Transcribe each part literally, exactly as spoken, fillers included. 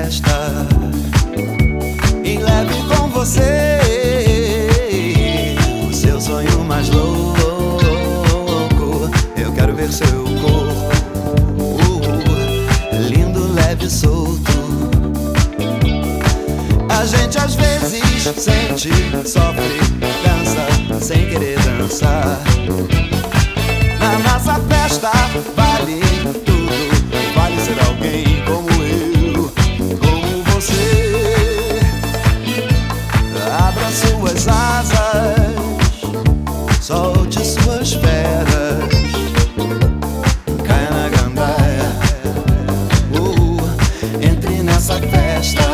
festa e leve com você o seu sonho mais louco. Eu quero ver seu corpo lindo, leve e solto. A gente às vezes sente, sofre, dança sem querer dançar. Na nossa festa vale tudo, vale ser alguém como eu, como você. Abra suas asas, solte suas feras, caia na gandaia, uh, entre nessa festa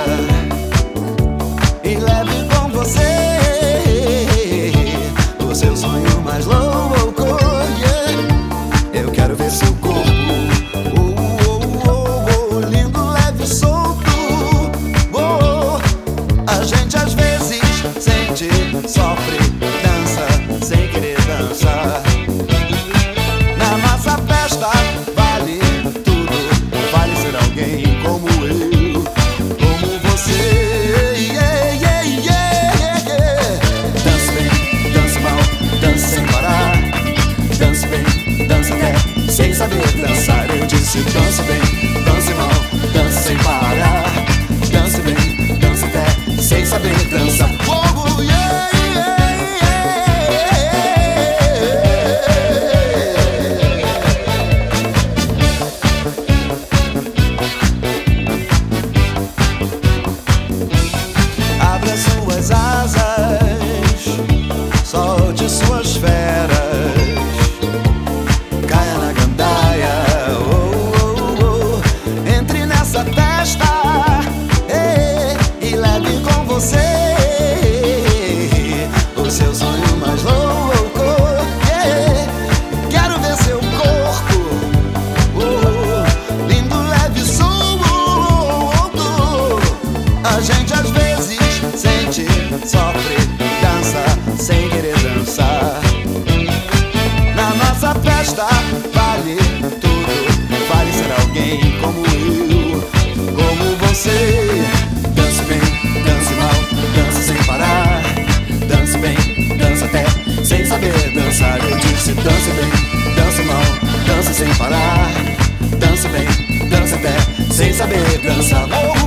e leve com você o seu sonho mais louco, yeah. Eu quero ver seu corpo, oh, oh, oh, oh, lindo, leve e solto, oh. A gente às vezes sente, sofre, dança sem querer dançar. Na nossa festa vale tudo, vale ser alguém como eu, como você. Sem saber dançar, eu disse dance bem, dance mal, dance sem parar. Dance bem, dance até, sem saber dançar. Oh, yeah, yeah, yeah. Abra suas asas, solte suas feras, festa, eh, e leve com você o seu sonho mais louco, eh. Quero ver seu corpo, uh, lindo, leve e solto. A gente às vezes sente, sofre, dança sem querer dançar. Na nossa festa vale tudo, vale ser alguém como eu, como você. Dance bem, dance mal, dança sem parar. Dance bem, dança até, sem saber dançar. Eu disse dance bem, dance mal, dança sem parar. Dance bem, dança até, sem saber dançar.